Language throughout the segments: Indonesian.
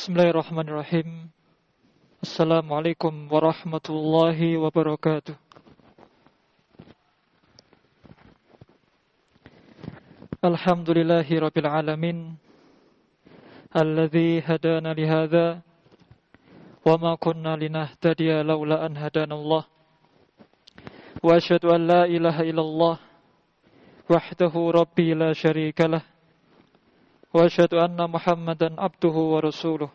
Bismillahirrahmanirrahim. Assalamualaikum warahmatullahi wabarakatuh. Alhamdulillahi rabbil alamin, alladzi hadana lihadza wa ma kunna linahtadiya laula an hadanallah. Wa asyhadu an la ilaha illallah wahdahu rabbi la syarika lah. Wa asyhadu anna Muhammadan abduhu wa rasuluh.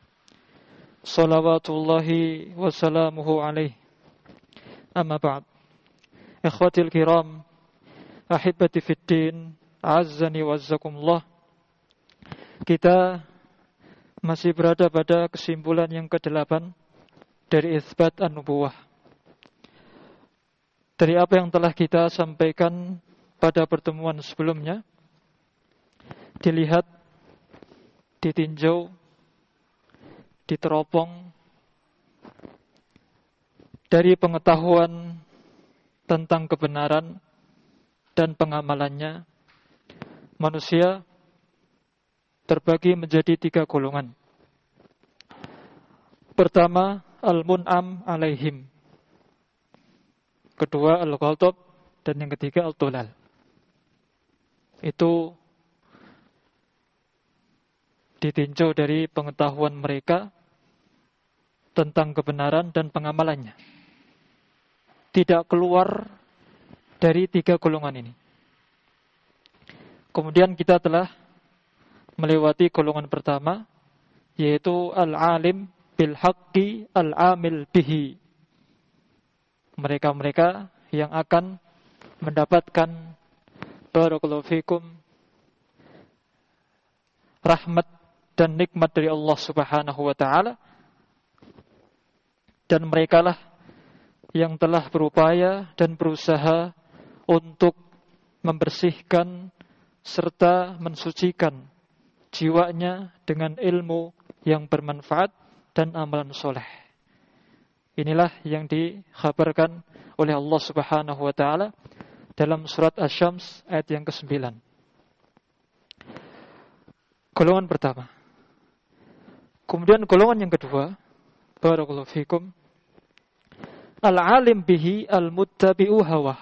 Salawatullahi wa salamuhu alaihi. Amma ba'd. Ikhwatil kiram, ahibati fiddin, azzani wa azzakumullah. Kita masih berada pada kesimpulan yang ke-8 dari itsbat an-nubuwah. Dari apa yang telah kita sampaikan pada pertemuan sebelumnya, dilihat, ditinjau, diteropong dari pengetahuan tentang kebenaran dan pengamalannya, manusia terbagi menjadi 3 golongan. Pertama, al-mun'am alaihim. Kedua, al-ghaltab. Dan yang ketiga, al-dhalal. Itu ditinjau dari pengetahuan mereka tentang kebenaran dan pengamalannya. Tidak keluar dari 3 golongan ini. Kemudian kita telah melewati golongan pertama, yaitu al-alim bil haqqi al-amil bihi. Mereka-mereka yang akan mendapatkan, barakallahu fikum, rahmat dan nikmat dari Allah Subhanahu wa ta'ala. Dan merekalah yang telah berupaya dan berusaha untuk membersihkan serta mensucikan jiwanya dengan ilmu yang bermanfaat dan amalan soleh. Inilah yang dikhabarkan oleh Allah Subhanahu wa ta'ala dalam surat Asy-Syams ayat yang ke-9. Golongan pertama. Kemudian golongan yang kedua, barakallahu fikum, al-alim bihi al-muttabi'u hawa.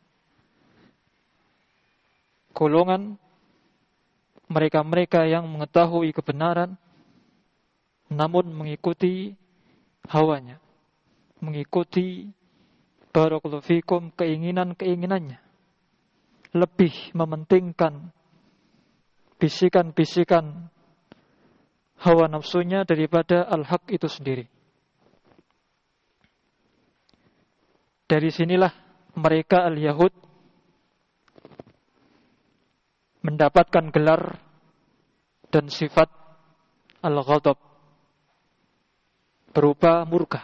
Golongan mereka-mereka yang mengetahui kebenaran namun mengikuti hawanya, mengikuti, barakallahu fikum, keinginan-keinginannya, lebih mementingkan bisikan-bisikan hawa nafsunya daripada al-haq itu sendiri. Dari sinilah mereka al-Yahud mendapatkan gelar dan sifat al-ghadab, berupa murka.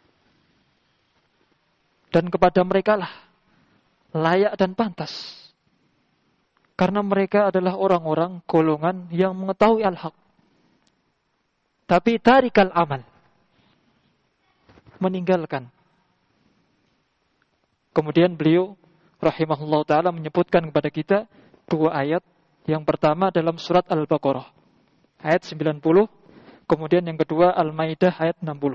Dan kepada mereka lah layak dan pantas, karena mereka adalah orang-orang golongan yang mengetahui al-haq, tapi tarikal amal, meninggalkan. Kemudian beliau rahimahullah ta'ala menyebutkan kepada kita 2 ayat. Yang pertama dalam surat Al-Baqarah ayat 90, kemudian yang kedua Al-Maidah ayat 60.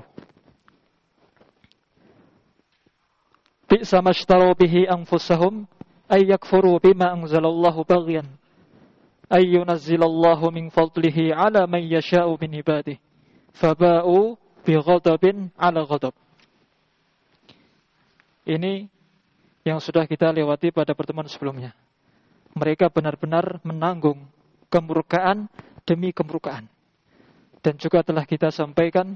Bi'sa mashtaru bihi anfusahum ay yakfuru bima anzalallahu baghyan ay yunazzilallahu min fadlihi ala man yasha'u min ibadihi faba'u bi ghadabin ala ghadab. Ini yang sudah kita lewati pada pertemuan sebelumnya. Mereka benar-benar menanggung kemurkaan demi kemurkaan. Dan juga telah kita sampaikan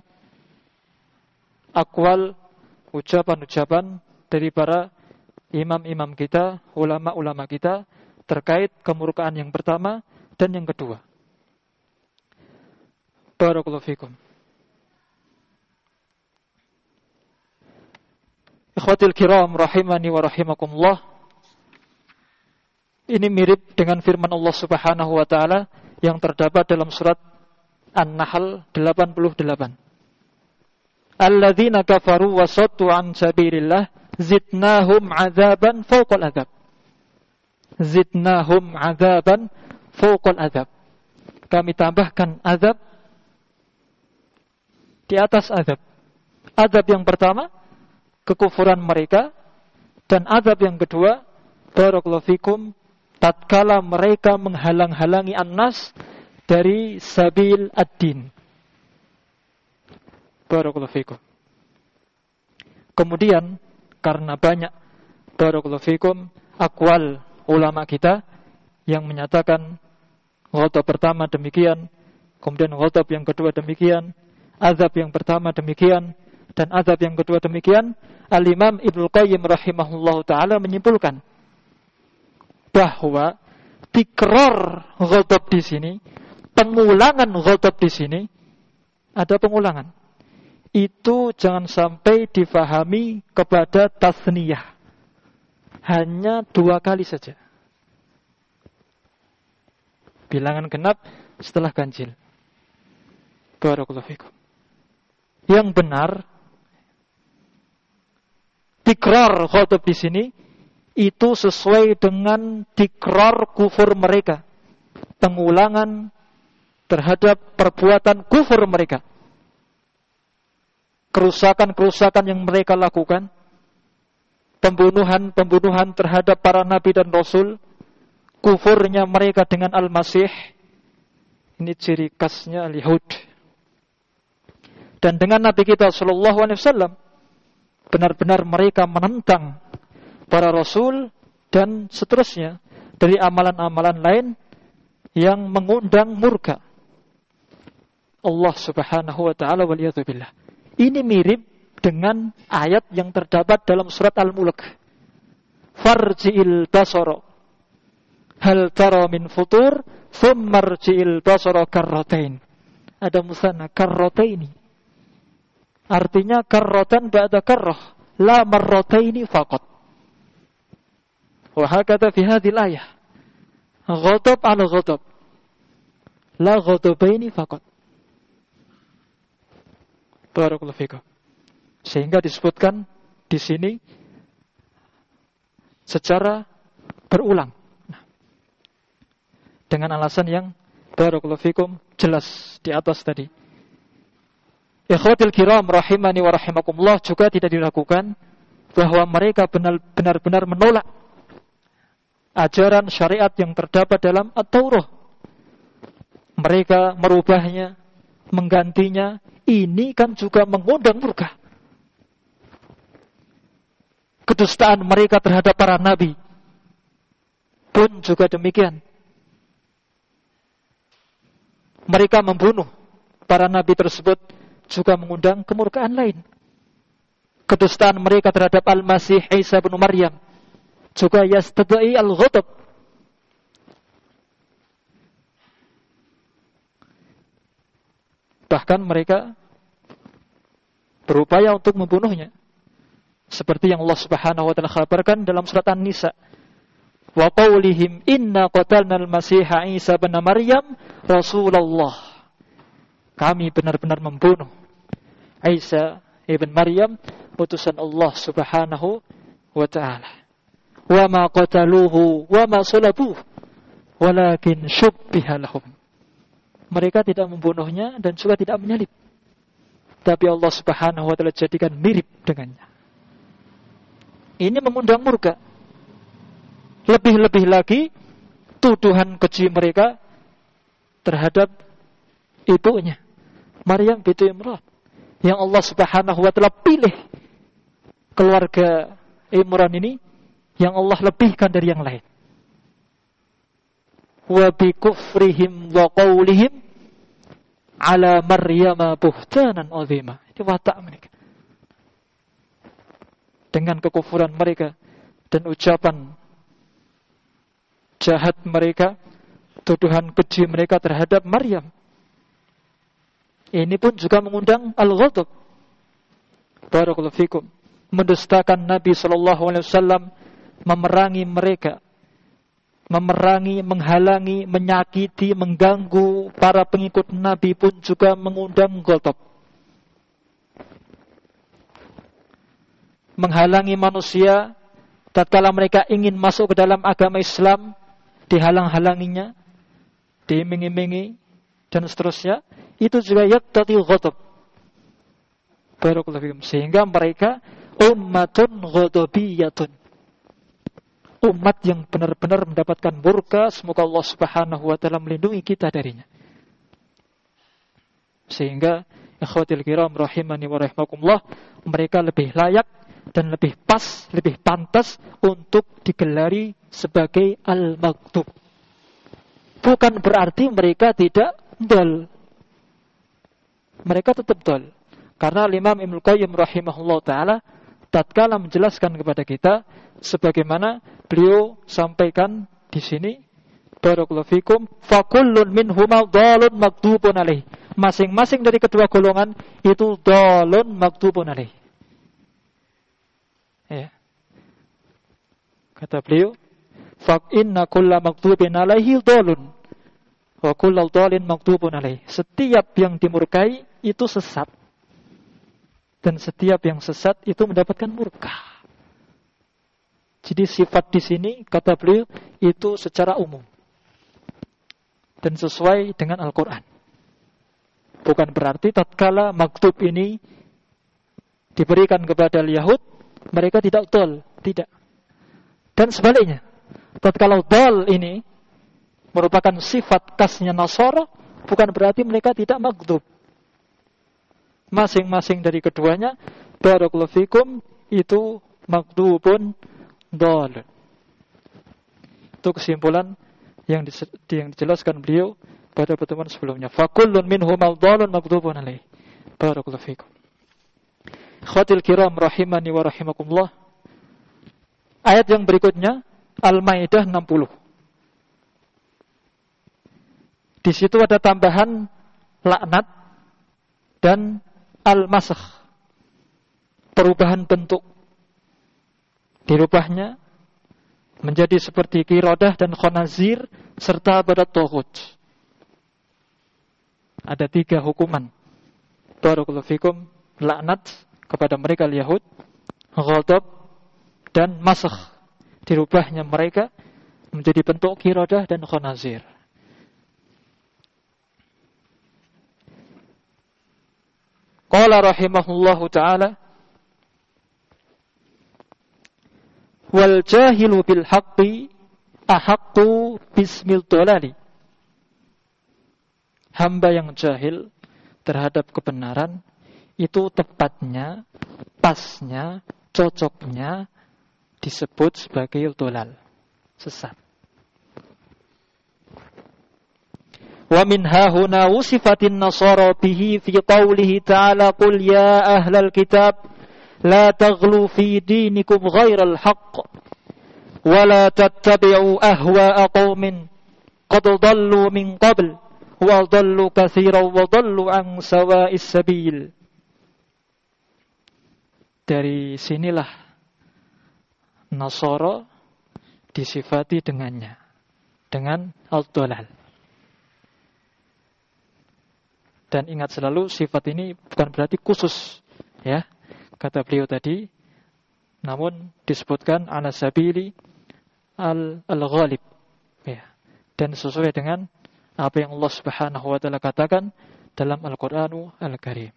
akwal, ucapan-ucapan dari para imam-imam kita, ulama-ulama kita terkait kemurkaan yang pertama dan yang kedua. Barakallahu fikum. Ikhwatil kiram rahimani wa rahimakumullah. Ini mirip dengan firman Allah Subhanahu wa ta'ala yang terdapat dalam surat An-Nahl 88. Alladzina kafaru wa saddu an sabilillah zidnahum 'adzaban fawqal 'adzab. Zidnahum 'adzaban fawqal 'adzab. Kami tambahkan azab di atas azab. Azab yang pertama, kekufuran mereka, dan azab yang kedua, barakallahu fikum, tatkala mereka menghalang-halangi an-nas dari sabil ad-din. Barakallahu fikum. Kemudian karena banyak barakallahu fikum aqwal ulama kita yang menyatakan ghadab pertama demikian, kemudian ghadab yang kedua demikian, azab yang pertama demikian, dan azab yang kedua demikian, Al-Imam Ibnu Qayyim rahimahullahu taala menyimpulkan bahwa tikrar ghadab di sini, pengulangan ghadab di sini, ada pengulangan. Itu jangan sampai difahami kepada tasniyah. Hanya 2 kali saja. Bilangan genap setelah ganjil. Barakallahu fikum. Yang benar, tikrar ghadab di sini itu sesuai dengan tikrar kufur mereka. Pengulangan terhadap perbuatan kufur mereka. Kerusakan-kerusakan yang mereka lakukan, pembunuhan-pembunuhan terhadap para nabi dan rasul, kufurnya mereka dengan Al-Masih, ini ciri khasnya Al-Yahud. Dan dengan Nabi kita sallallahu alaihi wasallam, benar-benar mereka menentang para rasul dan seterusnya dari amalan-amalan lain yang mengundang murka Allah Subhanahu wa taala, waliyadzubillah. Ini mirip dengan ayat yang terdapat dalam surat Al-Mulk. Farji'il basara hal tara min futur thumma rji'il basara karratain. Ada musanna karrataini. Artinya karratan ba'da karrah, la marrataini faqat. Wa hakadha fi hadhil ayah. Ghadab ala ghadab, la ghadabaini faqat. Barakallahu fikum. Sehingga disebutkan di sini secara berulang. Nah, dengan alasan yang barakallahu fikum jelas di atas tadi. Ikhwatul kiram rahimani wa rahimakumullah, juga tidak diragukan bahwa mereka benar-benar menolak ajaran syariat yang terdapat dalam At-Taurah. Mereka merubahnya, menggantinya. Ini kan juga mengundang murka. Kedustaan mereka terhadap para nabi pun juga demikian. Mereka membunuh para nabi tersebut juga mengundang kemurkaan lain. Kedustaan mereka terhadap Al-Masih Isa bin Maryam juga yastadai al-ghadab. Bahkan mereka berupaya untuk membunuhnya. Seperti yang Allah Subhanahu wa taala kabarkan dalam surat An-Nisa. Wa qaulihim inna qatalna al-Masiha Isa bin Maryam Rasulullah. Kami benar-benar membunuh Isa ibn Maryam, utusan Allah Subhanahu wa taala. Wa ma qataluhu wa ma salabuhu walakin syubbiha lahum. Mereka tidak membunuhnya dan juga tidak menyalib. Tapi Allah Subhanahu wa taala jadikan mirip dengannya. Ini mengundang murka. Lebih-lebih lagi tuduhan keji mereka terhadap ibunya, Maryam binti Imran, yang Allah Subhanahu wa taala pilih keluarga Imran ini yang Allah lebihkan dari yang lain. Wa bi kufrihim wa qaulihim ala Maryam buhtanan azima. Itu watak mereka. Dengan kekufuran mereka dan ucapan jahat mereka, tuduhan keji mereka terhadap Maryam, ini pun juga mengundang al-ghadab. Barakallahu fikum. Mendustakan Nabi sallallahu alaihi wasallam, memerangi mereka, memerangi, menghalangi, menyakiti, mengganggu para pengikut Nabi pun juga mengundang ghadab. Menghalangi manusia tatkala mereka ingin masuk ke dalam agama Islam, dihalang-halanginya, diiming-imingi dan seterusnya, itu juga yaqtadi ghadab. Barakallahu fikum. Sehingga mereka ummatun ghadabiyatun, umat yang benar-benar mendapatkan murka. Semoga Allah Subhanahu wa taala melindungi kita darinya. Sehingga ikhwatil kiram rahimani wa rahimakumullah, mereka lebih layak dan lebih pas, lebih pantas untuk digelari sebagai al-maghdub. Bukan berarti mereka tidak dol. Mereka tetap dol. Karena Imam Ibnu Qayyim rahimahullah ta'ala tatkala menjelaskan kepada kita sebagaimana beliau sampaikan di sini, barakallahu fikum, fakullun minhuma dhalun maghdubun alaih. Masing-masing dari kedua golongan itu dhalun maghdubun alaih. Ya. Kata beliau, fa inna kulla maghdubin alaihi dhalun wa kullu dhalin maghdubun alaih. Setiap yang dimurkai itu sesat. Dan setiap yang sesat itu mendapatkan murka. Jadi sifat di sini kata beliau itu secara umum dan sesuai dengan Al-Quran. Bukan berarti tatkala maktub ini diberikan kepada Yahud, mereka tidak dol, tidak. Dan sebaliknya, tatkala dol ini merupakan sifat khasnya Nasara, bukan berarti mereka tidak maktub. Masing-masing dari keduanya, barakallahu fikum, itu maktubun dol. Itu kesimpulan yang dijelaskan beliau pada pertemuan sebelumnya. Fakullun minhum al-dhalun maktubun alaih. Barakallahu fikum. Ikhwatil kiram rahimani wa rahimakumullah. Ayat yang berikutnya Al-Maidah 60. Di situ ada tambahan laknat dan al-masakh, perubahan bentuk. Dirubahnya menjadi seperti Qirodah dan Khonazir serta badat Tohut. Ada 3 hukuman. Barakallahu fikum, laknat kepada mereka Yahud, ghadab dan masakh. Dirubahnya mereka menjadi bentuk Qirodah dan Khonazir. Qala rahimahullahu ta'ala, wal jahilu bil haqqi ahaqqu bismil dolali. Hamba yang jahil terhadap kebenaran itu tepatnya, pasnya, cocoknya disebut sebagai dolal, sesat. Wa min hahuna usifatin nasara bihi fi qawlihi ta'ala qul ya ahlal kitab la taghlu fi dinikum ghairal haqq wa la tattabi'u ahwa'a qaumin qad dhallu min qabl wa dhallu katsiran wa dhallu an sawa'is sabil. Dari sinilah Nasara disifati dengannya, dengan al-dhalal. Dan ingat selalu sifat ini bukan berarti khusus, ya. Kata beliau tadi, namun disebutkan ala sabili al-ghalib, ya. Dan sesuai dengan apa yang Allah Subhanahu wa taala katakan dalam Al-Qur'anul Karim.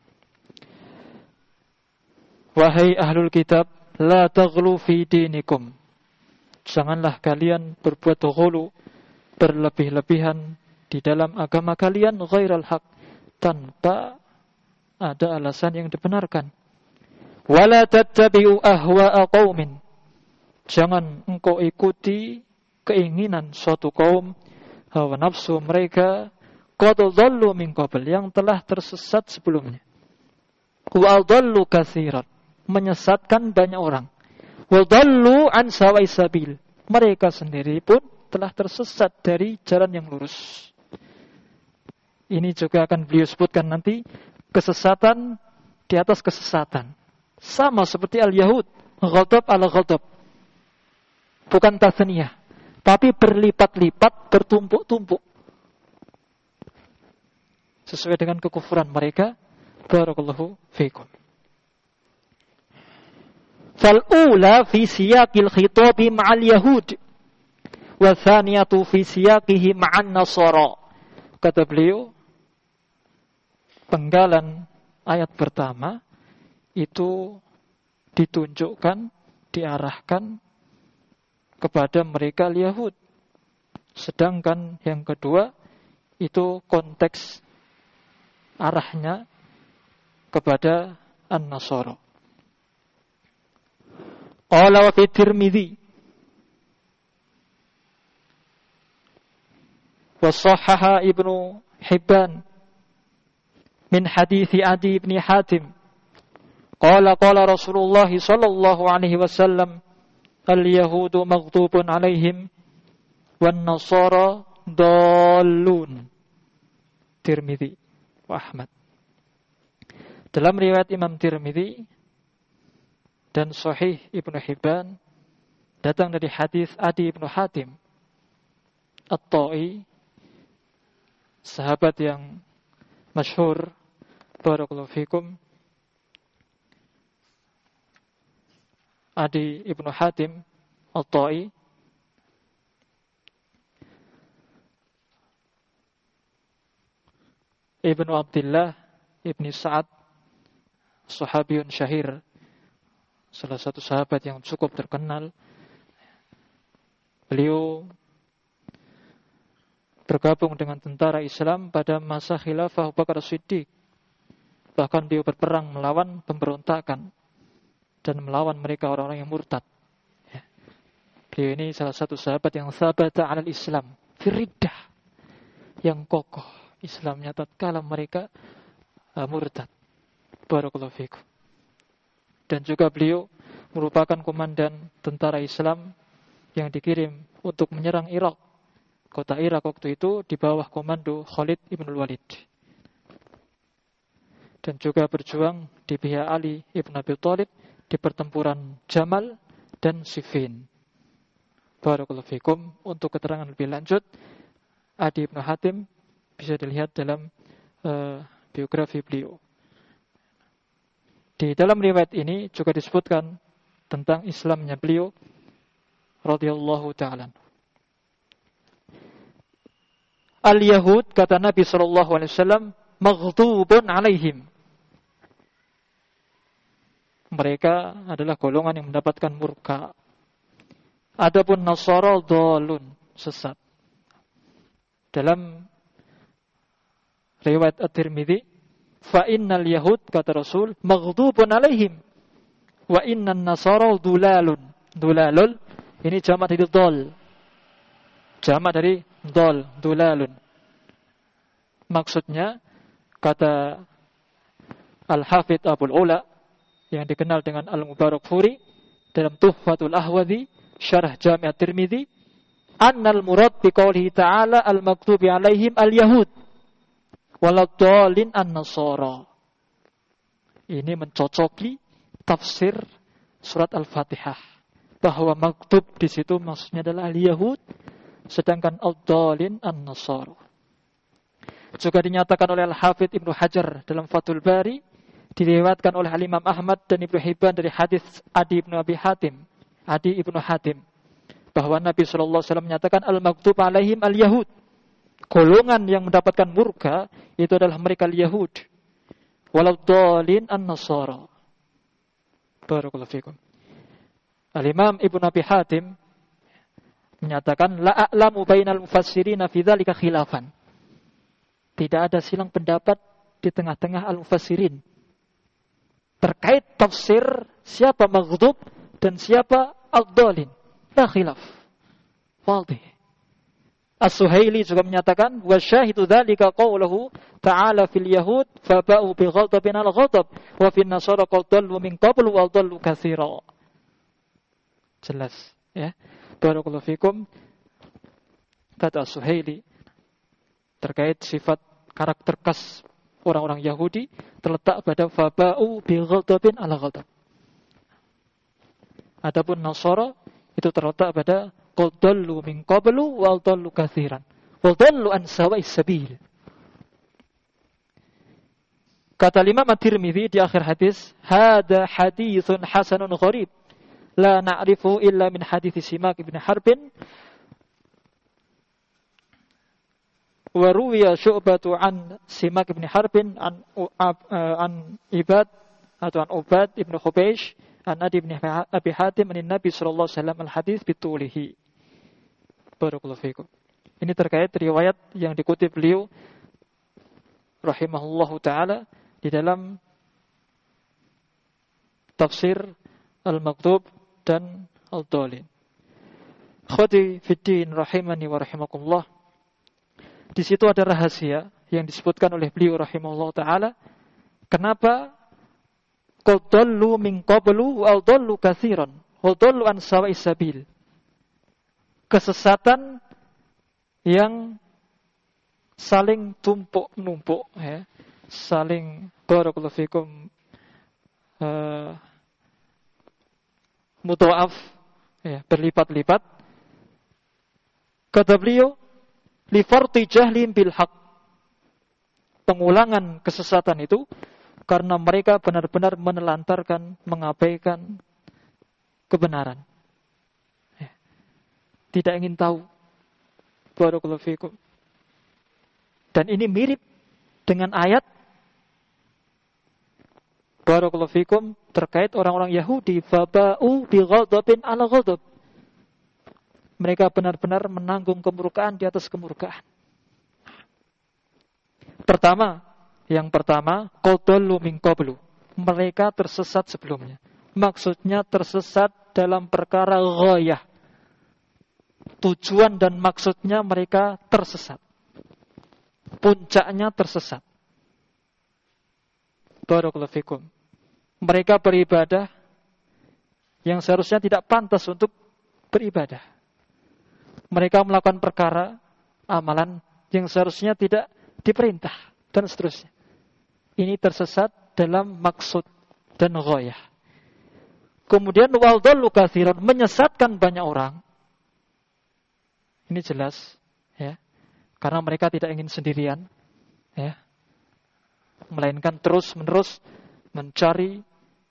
Wahai ahlul kitab, la taghlu fi dinikum. Janganlah kalian berbuat ghulu, berlebih-lebihan di dalam agama kalian ghairal haq, tanpa ada alasan yang dibenarkan. Wala tattabi'u ahwa'a qaumin. Jangan engkau ikuti keinginan suatu kaum, hawa nafsu mereka, qad dhallu min qabl, yang telah tersesat sebelumnya. Wa dhallu katsiran, menyesatkan banyak orang. Wa dhallu an sawa'is sabil, mereka sendiri pun telah tersesat dari jalan yang lurus. Ini juga akan beliau sebutkan nanti, kesesatan di atas kesesatan. Sama seperti al-Yahud, ghadab ala ghadab. Bukan tathniyah, tapi berlipat-lipat, bertumpuk-tumpuk. Sesuai dengan kekufuran mereka. Barakallahu fiikum. Fal-ula fi siyaqil khitabi ma'al yahud, wa thaniyatu fi siyaqihi ma'an nasara. Kata beliau, penggalan ayat pertama itu ditunjukkan, diarahkan kepada mereka Yahud. Sedangkan yang kedua itu konteks arahnya kepada An-Nasara. Qala wa fi Tirmidzi wa sahhaha Ibnu Hibban min hadithi Adi bin Hatim qala Rasulullah sallallahu alaihi wasallam al-yahudu maghdubun alaihim wan nasara dallun. Tirmidzi wa Ahmad. Dalam riwayat Imam Tirmidzi dan Sahih Ibnu Hibban datang dari hadis Adi bin Hatim At-Ta'i, sahabat yang masyhur, barakallahu fikum. Adi Ibnu Hatim At-Ta'i Ibnu Abdullah Ibni Sa'ad, sahabiyun syahir, salah satu sahabat yang cukup terkenal. Beliau bergabung dengan tentara Islam pada masa khilafah Abu Bakar As-Siddiq. Bahkan beliau berperang melawan pemberontakan dan melawan mereka orang-orang yang murtad. Beliau ini salah satu sahabat yang sabata 'alal Islam, firiddah, yang kokoh Islamnya tatkala mereka murtad. Barakallahu fikum. Dan juga beliau merupakan komandan tentara Islam yang dikirim untuk menyerang Irak. Kota Irak waktu itu di bawah komando Khalid ibn Walid. Dan juga berjuang di pihak Ali ibn Abi Thalib di pertempuran Jamal dan Siffin. Barakallahu fikum. Untuk keterangan lebih lanjut, Adi ibn Hatim bisa dilihat dalam biografi beliau. Di dalam riwayat ini juga disebutkan tentang Islamnya beliau radhiyallahu ta'ala. Al-Yahud, kata Nabi SAW, maghdubun alaihim. Mereka adalah golongan yang mendapatkan murka. Adapun Nasara dhalun, sesat. Dalam riwayat At-Tirmidzi, fa innal yahud, kata Rasul, maghdubun alaihim wa innan nasara dulalun. Dulalul ini jamak dari dhal. Jamak dari dhal, dulalun. Maksudnya, kata Al-Hafidh Abul Ula yang dikenal dengan Al-Mubarakfuri dalam Tuhfatul Ahwadhi syarah Jami' At-Tirmidzi, annal murad biqaulihi ta'ala al-maghdubi alaihim al-yahud waladhdallin an-nasara. Ini mencocoki tafsir surat Al-Fatihah bahwa maghdub di situ maksudnya adalah al-yahud, sedangkan ad-dallin an-nasara. Juga dinyatakan oleh Al-Hafidh Ibnu Hajar dalam Fathul Bari, diriwayatkan oleh Al-Imam Ahmad dan Ibnu Hibban dari hadis Adi ibnu Hatim, bahwa Nabi sallallahu alaihi wasallam menyatakan al-maghdub alaihim al-yahud. Golongan yang mendapatkan murka itu adalah mereka al-Yahud. Waladhdallin an-nasara. Barakallahu fikum. Al-Imam Ibnu Abi Hatim menyatakan la a'lamu bainal mufassirin fi dzalika khilafan. Tidak ada silang pendapat di tengah-tengah al-mufassirin terkait tafsir siapa maghdub dan siapa ad-dallin. La khilaf. Wadih. As-Suhaili juga menyatakan wa syahidu dzalika qauluhu ta'ala fil yahud faba'u bi ghadabin al ghadab wa fil nasara qad dallu min qablu wa dallu katsira. Jelas ya. Barakallahu fikum. Kata As-Suhaili terkait sifat karakter khas orang-orang Yahudi terletak pada faba'u bi ghadabin al ghadab. Adapun Nasara itu terletak pada qadallu min qablu wa dallu katsiran wa dallu an sawa'is sabil. Kata Imam At-Tirmidzi di akhir hadis, hada haditsun hasanun gharib la na'rifu illa min hadits Simak bin Harbin wa ruwiya Syu'batu an Simak bin Harbin an Ibad atau an Ubad ibn Khubaish an Adi ibn Abi Hatim an Nabi sallallahu alaihi wasallam al-hadits bitulihi. Barakallahu fikum. Ini terkait riwayat yang dikutip beliau rahimahullahu taala di dalam tafsir Al-Maktub dan Al-Dhalin. Khodi fiddin rahimani wa rahimakumullah. Di situ ada rahasia yang disebutkan oleh beliau rahimahullah ta'ala. Kenapa qad dallu min qablu wa dallu katsiran wa dallu an sawa'is sabil. Kesesatan yang saling tumpuk-numpuk ya. Saling barakallahu fikum mutawaf ya, berlipat-lipat. Kata beliau li farti jahlim bil haq. Pengulangan kesesatan itu karena mereka benar-benar menelantarkan, mengabaikan kebenaran. Ya. Tidak ingin tahu. Barakallahu fikum. Dan ini mirip dengan ayat barakallahu fikum terkait orang-orang Yahudi, faba'u bi ghadabin ala ghadab. Mereka benar-benar menanggung kemurkaan di atas kemurkaan. Yang pertama, qadallu min qablu. Mereka tersesat sebelumnya. Maksudnya tersesat dalam perkara ghayah. Tujuan dan maksudnya mereka tersesat. Puncaknya tersesat. Barakallahu fikum. Mereka beribadah yang seharusnya tidak pantas untuk beribadah. Mereka melakukan perkara, amalan yang seharusnya tidak diperintah, dan seterusnya. Ini tersesat dalam maksud dan ghayah. Kemudian waldallu katsiran, menyesatkan banyak orang. Ini jelas, ya. Karena mereka tidak ingin sendirian, ya. Melainkan terus-menerus mencari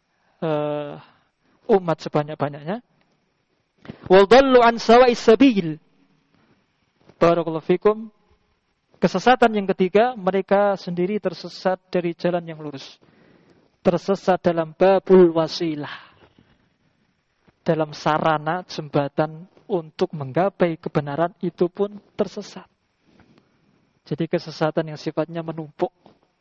umat sebanyak-banyaknya. Waldallu an sawa'is sabil. Barakallahu fikum. Kesesatan yang ketiga, mereka sendiri tersesat dari jalan yang lurus. Tersesat dalam babul wasilah. Dalam sarana jembatan untuk menggapai kebenaran itu pun tersesat. Jadi kesesatan yang sifatnya menumpuk.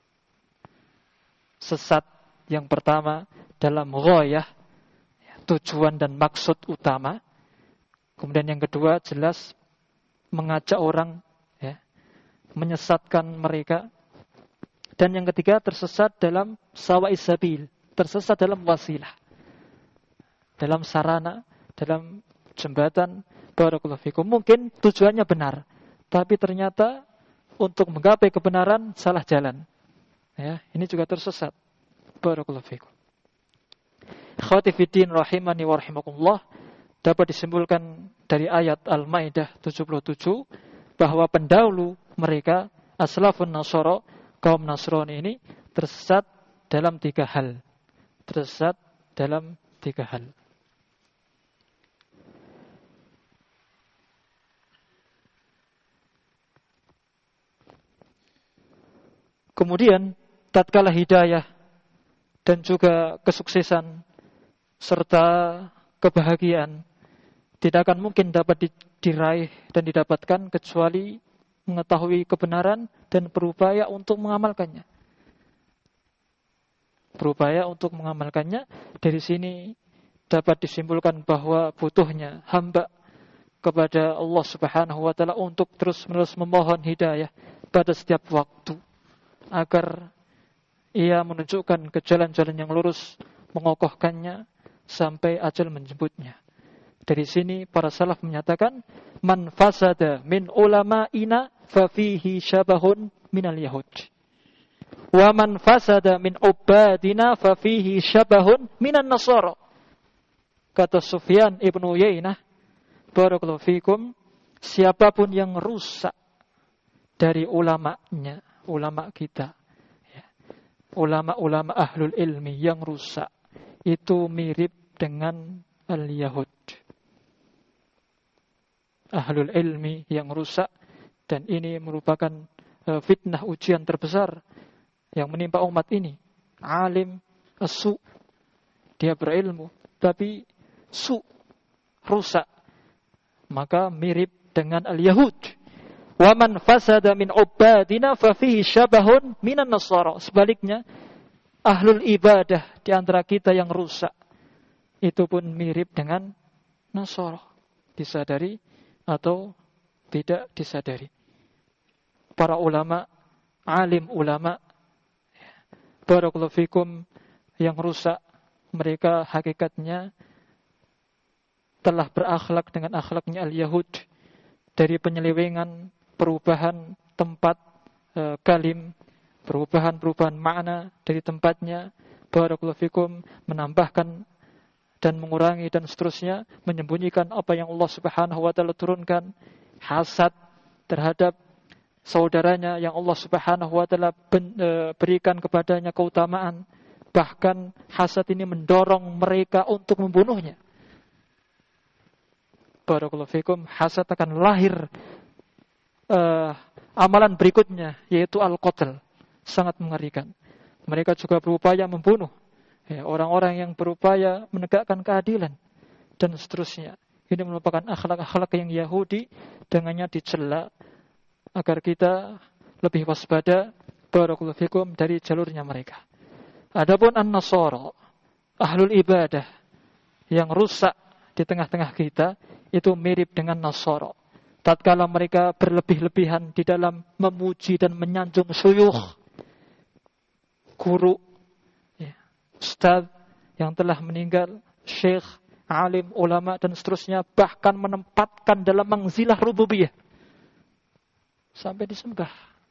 Sesat yang pertama dalam ghayah, tujuan dan maksud utama. Kemudian yang kedua jelas mengajak orang, ya, menyesatkan mereka. Dan yang ketiga tersesat dalam sawa'is sabil, tersesat dalam wasilah, dalam sarana, dalam jembatan. Barakallahu fikum. Mungkin tujuannya benar, tapi ternyata untuk menggapai kebenaran salah jalan. Ya, ini juga tersesat. Barakallahu fikum. Ikhwati fiddin rahimani wa rahimakumullah. Dapat disimpulkan dari ayat Al-Maidah 77 bahwa pendahulu mereka aslafun Nasara, kaum Nasrani ini tersesat dalam 3 hal. Tersesat dalam 3 hal. Kemudian tatkala hidayah dan juga kesuksesan serta kebahagiaan tidak akan mungkin dapat diraih dan didapatkan kecuali mengetahui kebenaran dan berupaya untuk mengamalkannya. Berupaya untuk mengamalkannya. Dari sini dapat disimpulkan bahwa butuhnya hamba kepada Allah Subhanahu wa taala untuk terus-menerus memohon hidayah pada setiap waktu agar ia menunjukkan ke jalan-jalan yang lurus, mengokohkannya sampai ajal menjemputnya. Dari sini para salaf menyatakan, man fasada min ulama'ina fa fihi syabahun minal yahud. Wa man fasada min ubadina fa fihi syabahun minan nasara. Kata Sufyan ibn Uyainah, barakallahu fikum, siapapun yang rusak dari ulama'nya, ulama kita, ya, ulama-ulama ahlul ilmi yang rusak, itu mirip dengan al-Yahud. Ahlul ilmi yang rusak, dan ini merupakan fitnah ujian terbesar yang menimpa umat ini. Alim As-su. Dia berilmu, tapi rusak. Maka mirip dengan al-Yahud. Wa man fasada min ubadina fa fihi syabahun minan nasara. Sebaliknya, ahlul ibadah di antara kita yang rusak itu pun mirip dengan Nasara. Disadari atau tidak disadari. Para ulama, alim ulama, barakallahu fikum, yang rusak, mereka hakikatnya telah berakhlak dengan akhlaknya al-Yahud, dari penyelewengan, perubahan tempat kalim, perubahan makna dari tempatnya, barakallahu fikum, menambahkan dan mengurangi dan seterusnya, menyembunyikan apa yang Allah Subhanahu wa taala turunkan, hasad terhadap saudaranya yang Allah Subhanahu wa taala berikan kepadanya keutamaan, bahkan hasad ini mendorong mereka untuk membunuhnya. Barakallahu fikum, hasad akan lahir amalan berikutnya, yaitu al-qatl. Sangat mengerikan. Mereka juga berupaya membunuh orang-orang yang berupaya menegakkan keadilan dan seterusnya. Ini merupakan akhlak-akhlak yang Yahudi, dengannya dicela agar kita lebih waspada, barakallahu fikum, dari jalurnya mereka. Adapun an-Nasara, ahlul ibadah yang rusak di tengah-tengah kita, itu mirip dengan Nasara. Tatkala mereka berlebih-lebihan di dalam memuji dan menyanjung syuyukh, guru, ustaz yang telah meninggal, syekh, alim, ulama dan seterusnya, bahkan menempatkan dalam manzilah rububiyah sampai disembah.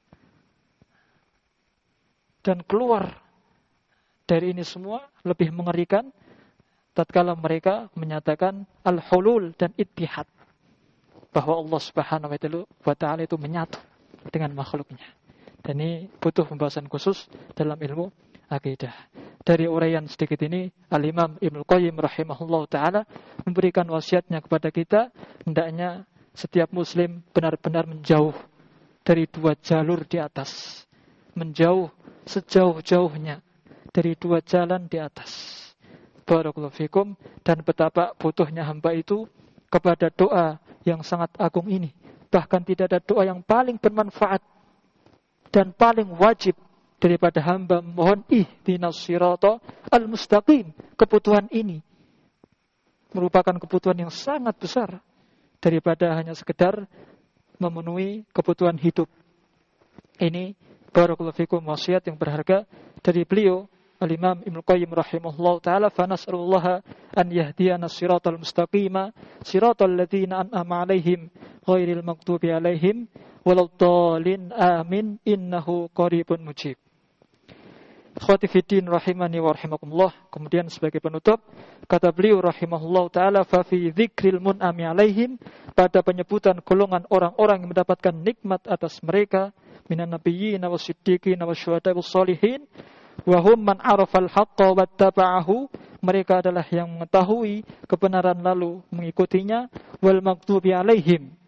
Dan keluar dari ini semua lebih mengerikan tatkala mereka menyatakan al-hulul dan ittihad, bahwa Allah Subhanahu wa taala itu menyatu dengan makhluknya. Dan ini butuh pembahasan khusus dalam ilmu akidah. Dari uraian sedikit ini, Al-Imam Ibnu Qayyim rahimahullah ta'ala memberikan wasiatnya kepada kita, hendaknya setiap muslim benar-benar menjauh dari dua jalur di atas, menjauh sejauh-jauhnya dari dua jalan di atas. Barakallahu fikum. Dan betapa butuhnya hamba itu kepada doa yang sangat agung ini. Bahkan tidak ada doa yang paling bermanfaat dan paling wajib daripada hamba mohon ihdinas sirata al-mustaqim. Kebutuhan ini merupakan kebutuhan yang sangat besar daripada hanya sekedar memenuhi kebutuhan hidup. Ini barakallahu fikum wasiat yang berharga dari beliau Al-Imam Ibnu Qayyim rahimahullah ta'ala. Fa nas'alullaha an yahdiyana siratal mustaqima siratal ladzina an'ama 'alaihim ghairil maghdubi 'alaihim waladdallin amin innahu qaribun mujib. Ikhwati fiddin rahimani wa rahimakumullah. Kemudian sebagai penutup, kata beliau rahimahullah ta'ala, fa fi dzikril mun'ami 'alaihim, pada penyebutan golongan orang-orang yang mendapatkan nikmat atas mereka, minan nabiyyin wasiddiqin wasyuhada'i wassalihin, wa hum man 'arafal haqqa wattaba'ahu, mereka adalah yang mengetahui kebenaran lalu mengikutinya, wal maghdubi 'alaihim,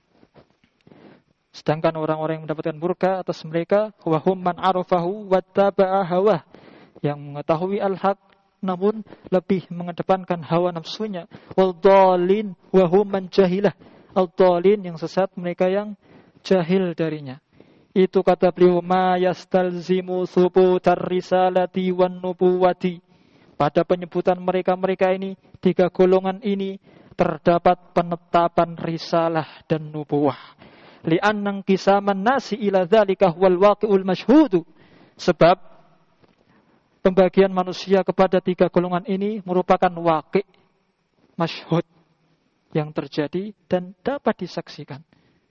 sedangkan orang-orang yang mendapatkan murka atas mereka, wa hum man 'arafahu wattaba'a hawah, yang mengetahui al-haq namun lebih mengedepankan hawa nafsunya, wal dhalin wa hum man jahilah, al-dhalin yang sesat, mereka yang jahil darinya. Itu kata beliau, ma yastalzimu thubutar risalati wan nubuwati, pada penyebutan mereka-mereka ini, tiga golongan ini, terdapat penetapan risalah dan nubuwah. Li'annang kisaman nasi ila dzalika huwal waqi'ul masyhudu, sebab pembagian manusia kepada tiga golongan ini merupakan waqi', masyhud, yang terjadi dan dapat disaksikan.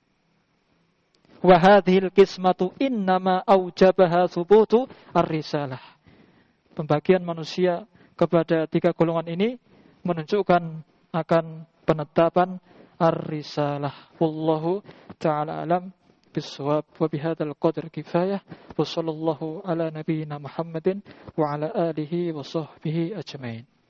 Wa hadhil qismatu innama aujabaha thubutu ar-risalah. Pembagian manusia kepada tiga golongan ini menunjukkan akan penetapan ar-risalah. Wallahu ta'ala alam bisawab. Wa bihadzal qadri kifayah. Wa sallallahu ala nabiyyina Muhammadin wa ala alihi wa sahbihi ajmain.